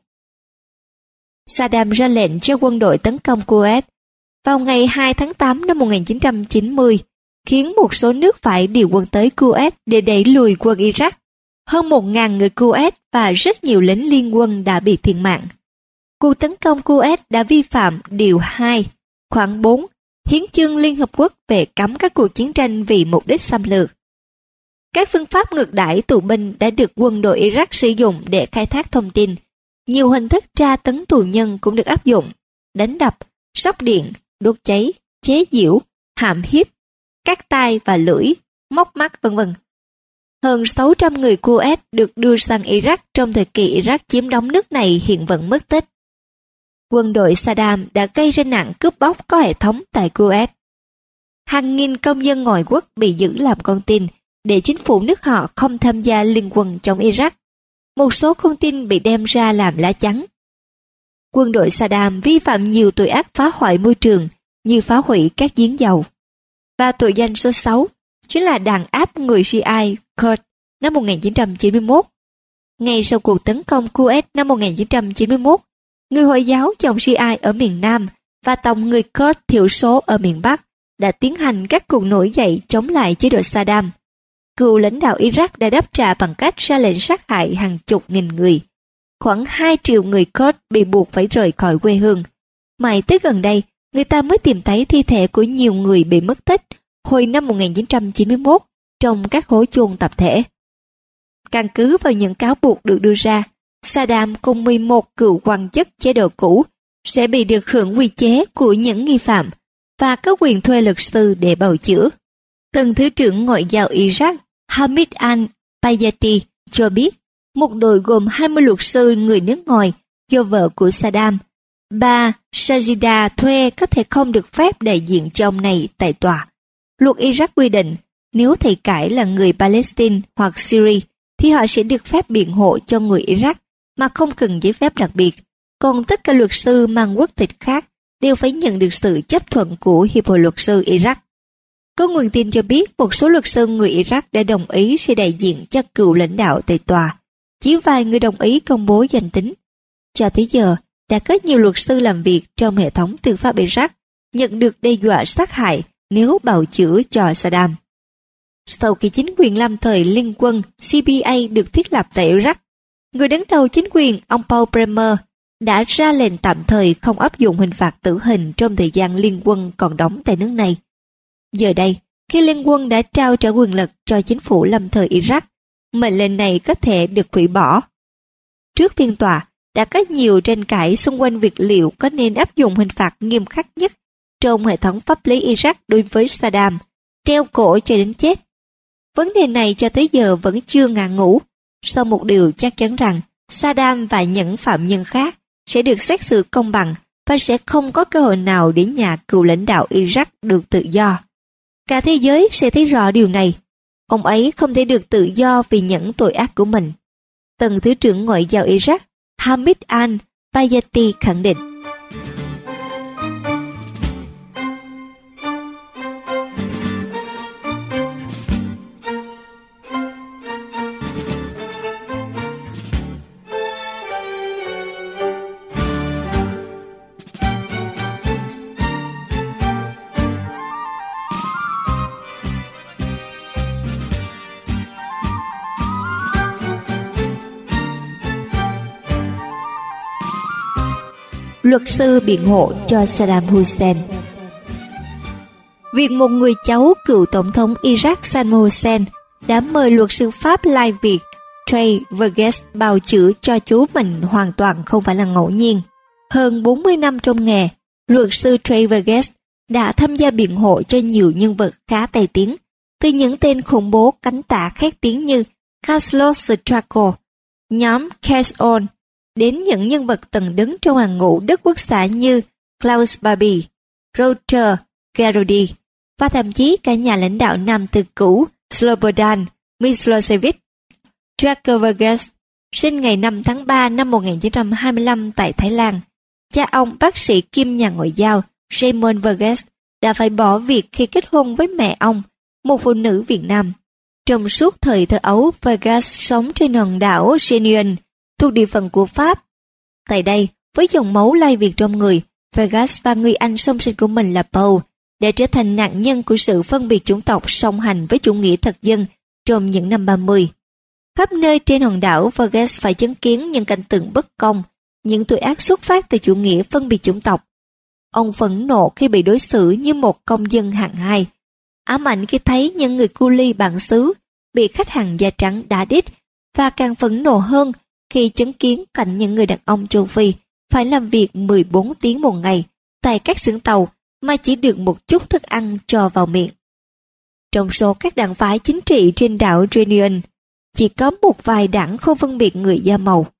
Saddam ra lệnh cho quân đội tấn công Kuwait vào ngày 2 tháng 8 năm 1990, khiến một số nước phải điều quân tới Kuwait để đẩy lùi quân Iraq. Hơn 1.000 người Kuwait và rất nhiều lính liên quân đã bị thiệt mạng. Cuộc tấn công Kuwait đã vi phạm Điều 2, khoản 4, Hiến chương Liên Hợp Quốc về cấm các cuộc chiến tranh vì mục đích xâm lược. Các phương pháp ngược đãi tù binh đã được quân đội Iraq sử dụng để khai thác thông tin. Nhiều hình thức tra tấn tù nhân cũng được áp dụng: đánh đập, sóc điện, đốt cháy, chế giễu, hãm hiếp, cắt tai và lưỡi, móc mắt v.v. Hơn 600 người Kuwait được đưa sang Iraq trong thời kỳ Iraq chiếm đóng nước này hiện vẫn mất tích. quân đội Saddam đã gây ra nạn cướp bóc có hệ thống tại Kuwait. Hàng nghìn công dân ngoại quốc bị giữ làm con tin để chính phủ nước họ không tham gia liên quân chống Iraq. Một số con tin bị đem ra làm lá chắn. Quân đội Saddam vi phạm nhiều tội ác phá hoại môi trường như phá hủy các giếng dầu. Và tội danh số 6 chính là đàn áp người Shiite Kurd năm 1991. Ngay sau cuộc tấn công Kuwait năm 1991, người Hồi giáo dòng Shiite ở miền Nam và tổng người Kurd thiểu số ở miền Bắc đã tiến hành các cuộc nổi dậy chống lại chế độ Saddam. Cựu lãnh đạo Iraq đã đáp trả bằng cách ra lệnh sát hại hàng chục nghìn người. Khoảng 2 triệu người Kurd bị buộc phải rời khỏi quê hương. Mãi tới gần đây, người ta mới tìm thấy thi thể của nhiều người bị mất tích hồi năm 1991 trong các hố chôn tập thể. Căn cứ vào những cáo buộc được đưa ra, Saddam cùng 11 cựu quan chức chế độ cũ sẽ bị được hưởng quy chế của những nghi phạm và có quyền thuê luật sư để bào chữa. Tân Thứ trưởng Ngoại giao Iraq Hamid al-Bayati cho biết một đội gồm 20 luật sư người nước ngoài do vợ của Saddam, bà Sajida thuê có thể không được phép đại diện cho ông này tại tòa. Luật Iraq quy định nếu thầy cãi là người Palestine hoặc Syria thì họ sẽ được phép biện hộ cho người Iraq mà không cần giấy phép đặc biệt. Còn tất cả luật sư mang quốc tịch khác đều phải nhận được sự chấp thuận của Hiệp hội luật sư Iraq. Có nguồn tin cho biết một số luật sư người Iraq đã đồng ý sẽ đại diện cho cựu lãnh đạo tại tòa. Chỉ vài người đồng ý công bố danh tính. Cho tới giờ, đã có nhiều luật sư làm việc trong hệ thống tư pháp Iraq nhận được đe dọa sát hại nếu bào chữa cho Saddam. Sau khi chính quyền lâm thời liên quân CPA được thiết lập tại Iraq, người đứng đầu chính quyền ông Paul Bremer đã ra lệnh tạm thời không áp dụng hình phạt tử hình trong thời gian liên quân còn đóng tại nước này. Giờ đây, khi liên quân đã trao trả quyền lực cho chính phủ lâm thời Iraq, mệnh lệnh này có thể được hủy bỏ. Trước phiên tòa, đã có nhiều tranh cãi xung quanh việc liệu có nên áp dụng hình phạt nghiêm khắc nhất trong hệ thống pháp lý Iraq đối với Saddam, treo cổ cho đến chết. Vấn đề này cho tới giờ vẫn chưa ngã ngũ, sau một điều chắc chắn rằng Saddam và những phạm nhân khác sẽ được xét xử công bằng và sẽ không có cơ hội nào để nhà cựu lãnh đạo Iraq được tự do. Cả thế giới sẽ thấy rõ điều này. Ông ấy không thể được tự do vì những tội ác của mình. Tân Thứ trưởng Ngoại giao Iraq Hamid al-Bayati khẳng định. Luật sư biện hộ cho Saddam Hussein. Việc một người cháu cựu tổng thống Iraq Saddam Hussein đã mời luật sư Pháp lai Việt Trey Vergès bào chữa cho chú mình hoàn toàn không phải là ngẫu nhiên. Hơn 40 năm trong nghề, luật sư Trey Vergès đã tham gia biện hộ cho nhiều nhân vật khá tài tiếng, từ những tên khủng bố cánh tả khét tiếng như Carlos Stracco, nhóm Cash On, đến những nhân vật từng đứng trong hàng ngũ Đức Quốc xã như Klaus Barbie, Roger Garodi và thậm chí cả nhà lãnh đạo Nam Tư cũ Slobodan Milosevic. Trey Vergès sinh ngày 5 tháng 3 năm 1925 tại Thái Lan. Cha ông, bác sĩ kiêm nhà ngoại giao Raymond Vergès, đã phải bỏ việc khi kết hôn với mẹ ông, một phụ nữ Việt Nam. Trong suốt thời thơ ấu, Vergès sống trên hòn đảo Réunion, thuộc địa phận của Pháp. Tại đây, với dòng máu lai Việt trong người, Vergès và người anh song sinh của mình là Paul đã trở thành nạn nhân của sự phân biệt chủng tộc song hành với chủ nghĩa thực dân trong những năm 30. Khắp nơi trên hòn đảo, Vergès phải chứng kiến những cảnh tượng bất công, những tội ác xuất phát từ chủ nghĩa phân biệt chủng tộc. Ông phẫn nộ khi bị đối xử như một công dân hạng hai, ám ảnh khi thấy những người cu li bản xứ bị khách hàng da trắng đả đít, và càng phẫn nộ hơn khi chứng kiến cảnh những người đàn ông châu Phi phải làm việc 14 tiếng một ngày tại các xưởng tàu mà chỉ được một chút thức ăn cho vào miệng. Trong số các đảng phái chính trị trên đảo Réunion, chỉ có một vài đảng không phân biệt người da màu.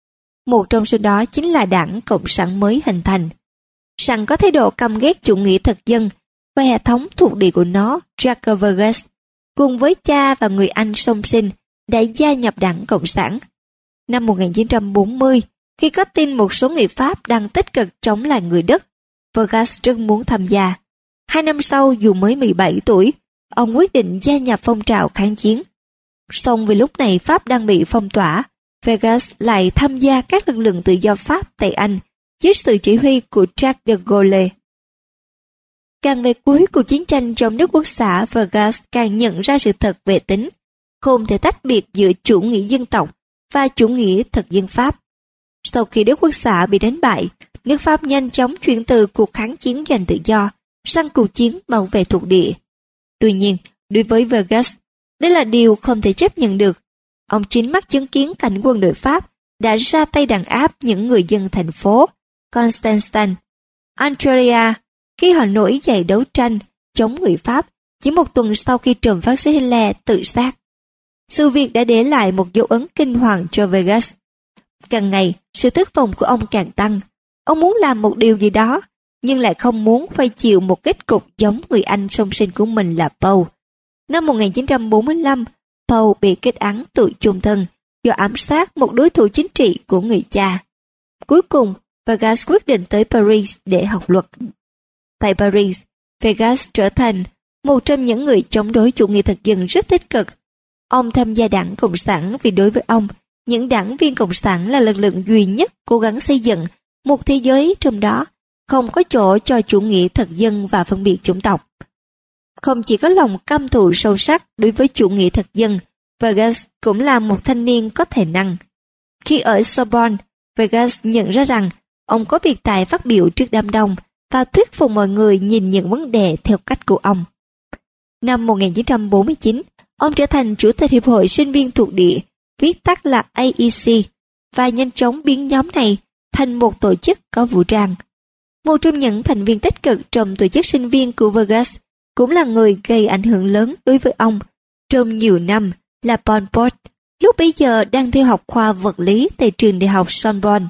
Một trong số đó chính là đảng Cộng sản mới hình thành. Sẵn có thái độ căm ghét chủ nghĩa thực dân và hệ thống thuộc địa của nó, Jacques Vargas, cùng với cha và người anh song sinh, đã gia nhập đảng Cộng sản. Năm 1940, khi có tin một số người Pháp đang tích cực chống lại người Đức, Vargas rất muốn tham gia. 2 năm sau, dù mới 17 tuổi, ông quyết định gia nhập phong trào kháng chiến. Song vì lúc này Pháp đang bị phong tỏa, Vargas lại tham gia các lực lượng tự do Pháp tại Anh dưới sự chỉ huy của Charles de Gaulle. Càng về cuối cuộc chiến tranh chống nước quốc xã, Vargas càng nhận ra sự thật về tính không thể tách biệt giữa chủ nghĩa dân tộc và chủ nghĩa thực dân Pháp. Sau khi nước quốc xã bị đánh bại, nước Pháp nhanh chóng chuyển từ cuộc kháng chiến giành tự do sang cuộc chiến bảo vệ thuộc địa. Tuy nhiên, đối với Vargas, đây là điều không thể chấp nhận được. Ông chính mắt chứng kiến cảnh quân đội Pháp đã ra tay đàn áp những người dân thành phố Constantine, Antalya khi họ nổi dậy đấu tranh chống người Pháp chỉ một tuần sau khi trùm phát xít Hitler tự sát. Sự việc đã để lại một dấu ấn kinh hoàng cho Vargas. Càng ngày, sự thất vọng của ông càng tăng. Ông muốn làm một điều gì đó, nhưng lại không muốn phải chịu một kết cục giống người anh song sinh của mình là Paul. Năm 1945, Paul bị kết án tù chung thân do ám sát một đối thủ chính trị của người cha. Cuối cùng, Vargas quyết định tới Paris để học luật. Tại Paris, Vargas trở thành một trong những người chống đối chủ nghĩa thực dân rất tích cực. Ông tham gia đảng Cộng sản vì đối với ông, những đảng viên Cộng sản là lực lượng duy nhất cố gắng xây dựng một thế giới trong đó không có chỗ cho chủ nghĩa thực dân và phân biệt chủng tộc. Không chỉ có lòng căm thù sâu sắc đối với chủ nghĩa thực dân, Vargas cũng là một thanh niên có tài năng. Khi ở Sorbonne, Vargas nhận ra rằng ông có biệt tài phát biểu trước đám đông và thuyết phục mọi người nhìn những vấn đề theo cách của ông. Năm 1949, ông trở thành Chủ tịch Hiệp hội Sinh viên thuộc địa, viết tắt là AEC, và nhanh chóng biến nhóm này thành một tổ chức có vũ trang. Một trong những thành viên tích cực trong tổ chức sinh viên của Vargas cũng là người gây ảnh hưởng lớn đối với ông trong nhiều năm là Pol Pot, lúc bấy giờ đang theo học khoa vật lý tại trường đại học Sorbonne.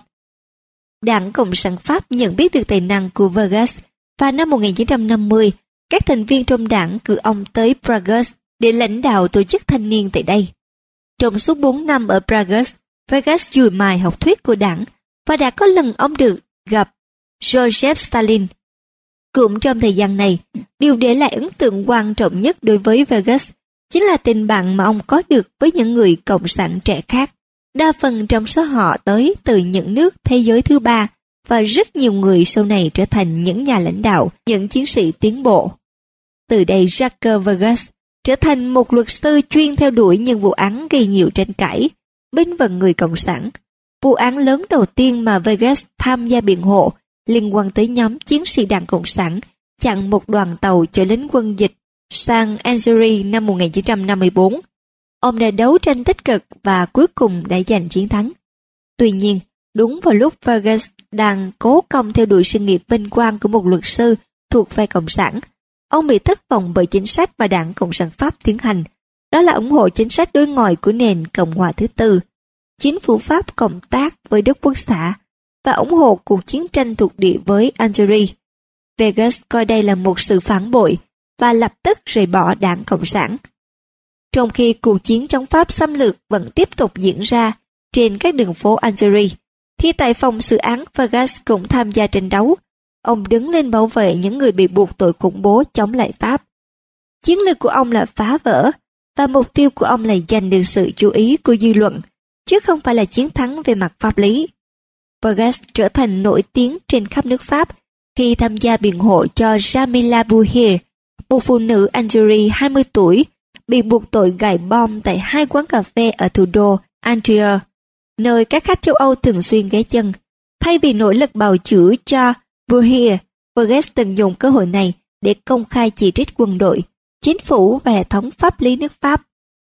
Đảng Cộng sản Pháp nhận biết được tài năng của Vargas và năm 1950, các thành viên trong đảng cử ông tới Prague để lãnh đạo tổ chức thanh niên tại đây. Trong suốt 4 năm ở Prague, Vargas dùi mài học thuyết của đảng và đã có lần ông được gặp Joseph Stalin. Cũng trong thời gian này, điều để lại ấn tượng quan trọng nhất đối với Vargas chính là tình bạn mà ông có được với những người cộng sản trẻ khác. Đa phần trong số họ tới từ những nước thế giới thứ ba và rất nhiều người sau này trở thành những nhà lãnh đạo, những chiến sĩ tiến bộ. Từ đây Jacques Vargas trở thành một luật sư chuyên theo đuổi những vụ án gây nhiều tranh cãi, bên phần người cộng sản. Vụ án lớn đầu tiên mà Vargas tham gia biện hộ liên quan tới nhóm chiến sĩ Đảng Cộng sản chặn một đoàn tàu chở lính quân dịch sang Algeria năm 1954. Ông đã đấu tranh tích cực và cuối cùng đã giành chiến thắng. Tuy nhiên, đúng vào lúc Vargas đang cố công theo đuổi sự nghiệp vinh quang của một luật sư thuộc phe Cộng sản, ông bị thất vọng bởi chính sách mà Đảng Cộng sản Pháp tiến hành, đó là ủng hộ chính sách đối ngoại của nền Cộng hòa thứ tư. Chính phủ Pháp cộng tác với Đức Quốc xã và ủng hộ cuộc chiến tranh thuộc địa với Algeria. Vargas coi đây là một sự phản bội và lập tức rời bỏ Đảng Cộng sản. Trong khi cuộc chiến chống Pháp xâm lược vẫn tiếp tục diễn ra trên các đường phố Algeria, thì tại phòng xử án Vargas cũng tham gia tranh đấu. Ông đứng lên bảo vệ những người bị buộc tội khủng bố chống lại Pháp. Chiến lược của ông là phá vỡ, và mục tiêu của ông là giành được sự chú ý của dư luận, chứ không phải là chiến thắng về mặt pháp lý. Vargas trở thành nổi tiếng trên khắp nước Pháp khi tham gia biện hộ cho Jamila Bouhier, một phụ nữ Algeria 20 tuổi, bị buộc tội gài bom tại 2 quán cà phê ở thủ đô Angers, nơi các khách châu Âu thường xuyên ghé chân. Thay vì nỗ lực bào chữa cho Bouhier, Vargas tận dụng cơ hội này để công khai chỉ trích quân đội, chính phủ và hệ thống pháp lý nước Pháp.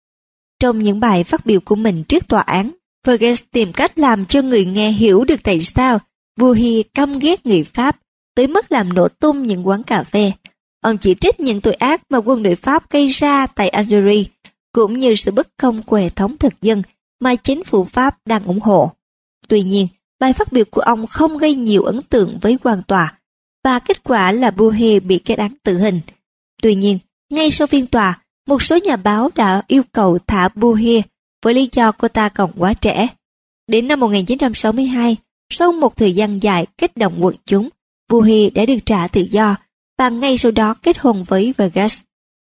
Trong những bài phát biểu của mình trước tòa án, Vargas tìm cách làm cho người nghe hiểu được tại sao Bouhier căm ghét người Pháp tới mức làm nổ tung những quán cà phê. Ông chỉ trích những tội ác mà quân đội Pháp gây ra tại Algeria, cũng như sự bất công của hệ thống thực dân mà chính phủ Pháp đang ủng hộ. Tuy nhiên, bài phát biểu của ông không gây nhiều ấn tượng với quan tòa, và kết quả là Burhe bị kết án tử hình. Tuy nhiên, ngay sau phiên tòa, một số nhà báo đã yêu cầu thả Burhe với lý do cô ta còn quá trẻ. Đến năm 1962, sau một thời gian dài kích động quần chúng, Burhe đã được trả tự do và ngay sau đó kết hôn với Vargas.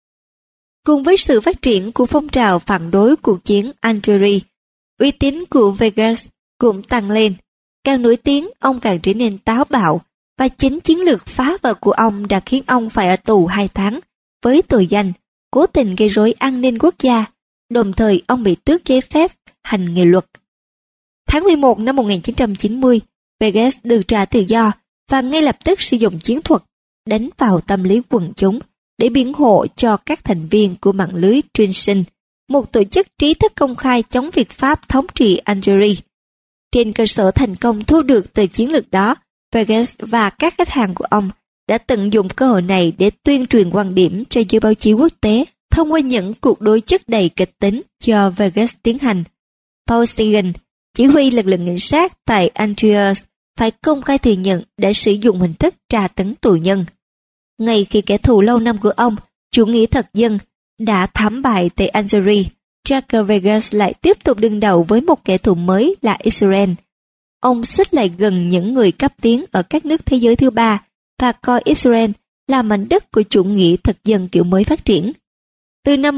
Cùng với sự phát triển của phong trào phản đối cuộc chiến Algeria, uy tín của Vargas cũng tăng lên. Càng nổi tiếng, ông càng trở nên táo bạo, và chính chiến lược phá vỡ của ông đã khiến ông phải ở tù 2 tháng với tội danh cố tình gây rối an ninh quốc gia, đồng thời ông bị tước giấy phép hành nghề luật. Tháng 11 năm 1990, Vargas được trả tự do và ngay lập tức sử dụng chiến thuật đánh vào tâm lý quần chúng để biện hộ cho các thành viên của mạng lưới Trinson, một tổ chức trí thức công khai chống việc Pháp thống trị Algeria. Trên cơ sở thành công thu được từ chiến lược đó, Vargas và các khách hàng của ông đã tận dụng cơ hội này để tuyên truyền quan điểm cho giới báo chí quốc tế thông qua những cuộc đối chất đầy kịch tính do Vargas tiến hành. Paul Stegen, chỉ huy lực lượng cảnh sát tại Algiers, phải công khai thừa nhận đã sử dụng hình thức tra tấn tù nhân. Ngay khi kẻ thù lâu năm của ông, chủ nghĩa thực dân, đã thảm bại tại Algeria, Jacques Vargas lại tiếp tục đương đầu với một kẻ thù mới là Israel. Ông xích lại gần những người cấp tiến ở các nước thế giới thứ ba và coi Israel là mảnh đất của chủ nghĩa thực dân kiểu mới phát triển. Từ năm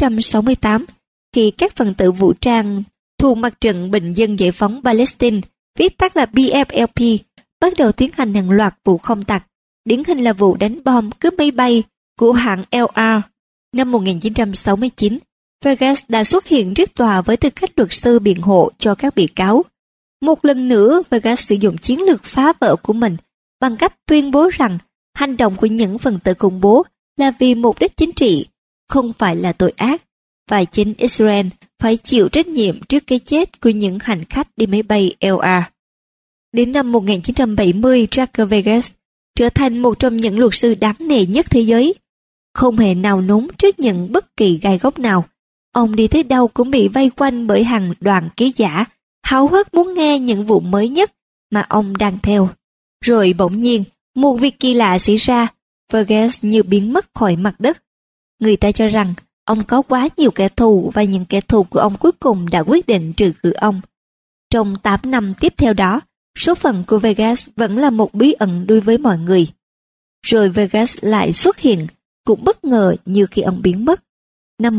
1968, khi các phần tử vũ trang thuộc Mặt trận Bình dân Giải phóng Palestine, viết tắt là PFLP, bắt đầu tiến hành hàng loạt vụ không tặc, điển hình là vụ đánh bom cướp máy bay của hãng LR. Năm 1969, Vargas đã xuất hiện trước tòa với tư cách luật sư biện hộ cho các bị cáo. Một lần nữa, Vargas sử dụng chiến lược phá vỡ của mình bằng cách tuyên bố rằng hành động của những phần tử khủng bố là vì mục đích chính trị, không phải là tội ác, và chính Israel phải chịu trách nhiệm trước cái chết của những hành khách đi máy bay LR. Đến năm 1970, Jacques Vargas trở thành một trong những luật sư đáng nể nhất thế giới. Không hề nào núng trước những bất kỳ gai góc nào, ông đi tới đâu cũng bị vây quanh bởi hàng đoàn ký giả, háo hức muốn nghe những vụ mới nhất mà ông đang theo. Rồi bỗng nhiên, một việc kỳ lạ xảy ra, Vargas như biến mất khỏi mặt đất. Người ta cho rằng ông có quá nhiều kẻ thù và những kẻ thù của ông cuối cùng đã quyết định trừ khử ông. Trong 8 năm tiếp theo đó, số phận của Vargas vẫn là một bí ẩn đối với mọi người. Rồi Vargas lại xuất hiện, cũng bất ngờ như khi ông biến mất. Năm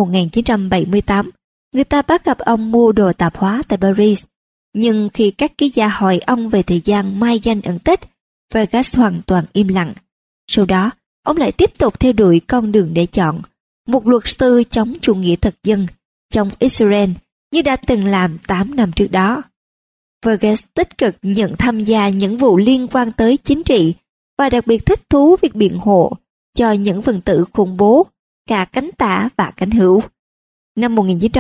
1978, người ta bắt gặp ông mua đồ tạp hóa tại Paris. Nhưng khi các ký giả hỏi ông về thời gian mai danh ẩn tích, Vargas hoàn toàn im lặng. Sau đó, ông lại tiếp tục theo đuổi con đường để chọn, một luật sư chống chủ nghĩa thực dân, chống Israel, như đã từng làm 8 năm trước đó. Vargas tích cực nhận tham gia những vụ liên quan tới chính trị và đặc biệt thích thú việc biện hộ cho những phần tử khủng bố, cả cánh tả và cánh hữu. Năm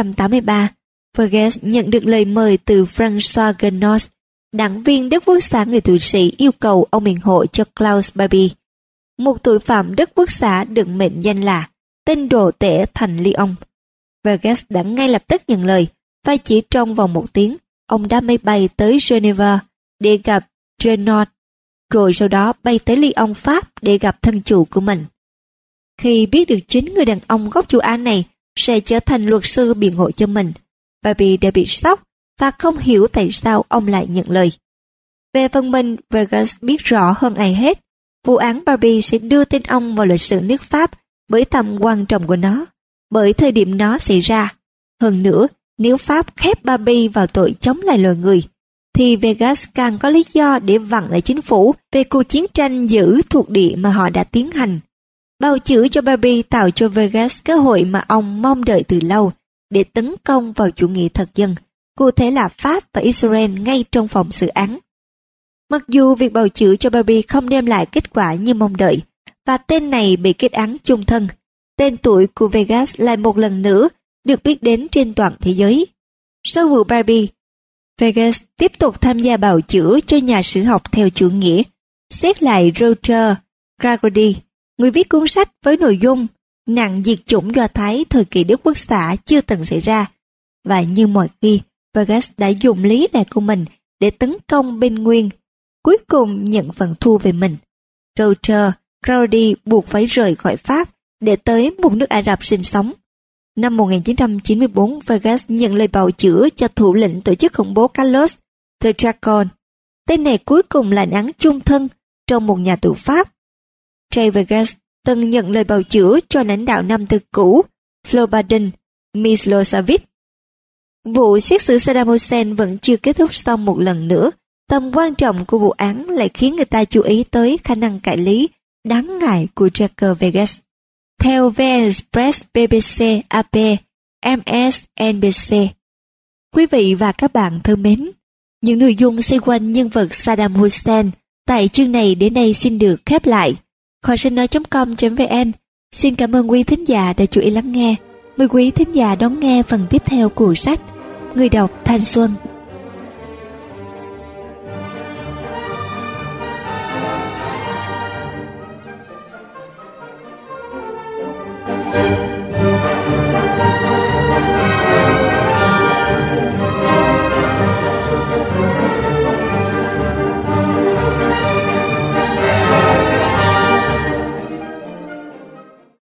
1983, Vargas nhận được lời mời từ François Guénot, đảng viên Đức Quốc xã người Thụy Sĩ, yêu cầu ông biện hộ cho Klaus Barbie, một tội phạm Đức Quốc xã được mệnh danh là tên đồ tể thành Lyon. Vargas đã ngay lập tức nhận lời và chỉ trong vòng 1 tiếng, ông đã máy bay tới Geneva để gặp Guénot, rồi sau đó bay tới Lyon, Pháp để gặp thân chủ của mình. Khi biết được chính người đàn ông gốc châu Á này sẽ trở thành luật sư biện hộ cho mình, Barbie đã bị sốc và không hiểu tại sao ông lại nhận lời. Về phần mình, Vargas biết rõ hơn ai hết, vụ án Barbie sẽ đưa tên ông vào lịch sử nước Pháp bởi tầm quan trọng của nó, bởi thời điểm nó xảy ra. Hơn nữa, nếu Pháp khép Barbie vào tội chống lại loài người, thì Vargas càng có lý do để vặn lại chính phủ về cuộc chiến tranh giữ thuộc địa mà họ đã tiến hành. Bào chữa cho Barbie tạo cho Vargas cơ hội mà ông mong đợi từ lâu để tấn công vào chủ nghĩa thực dân, cụ thể là Pháp và Israel ngay trong phòng xử án. Mặc dù việc bào chữa cho Barbie không đem lại kết quả như mong đợi, và tên này bị kết án chung thân, tên tuổi của Vargas lại một lần nữa được biết đến trên toàn thế giới. Sau vụ Barbie, Vargas tiếp tục tham gia bào chữa cho nhà sử học theo chủ nghĩa, xét lại Roger Gragodi, người viết cuốn sách với nội dung nạn diệt chủng Do Thái thời kỳ Đức Quốc xã chưa từng xảy ra. Và như mọi khi, Vargas đã dùng lý lẽ của mình để tấn công bên Nguyên, cuối cùng nhận phần thua về mình. Roger Claudi buộc phải rời khỏi Pháp để tới một nước Ả Rập sinh sống. Năm 1994, Vargas nhận lời bào chữa cho thủ lĩnh tổ chức khủng bố Carlos the Dragon. Tên này cuối cùng lãnh án chung thân trong một nhà tù Pháp. J. Vargas từng nhận lời bào chữa cho lãnh đạo Nam Tư cũ Slobodan Milosevic. Vụ xét xử Saddam Hussein vẫn chưa kết thúc xong một lần nữa. Tầm quan trọng của vụ án lại khiến người ta chú ý tới khả năng cải lý đáng ngại của Jacker Vargas. Theo VN Express, BBC, AP, MSNBC. Quý vị và các bạn thân mến, những nội dung xoay quanh nhân vật Saddam Hussein tại chương này đến đây xin được khép lại. Kho sách nói.com.vn xin cảm ơn quý thính giả đã chú ý lắng nghe. Mời quý thính giả đón nghe phần tiếp theo của sách. Người đọc Thanh Xuân.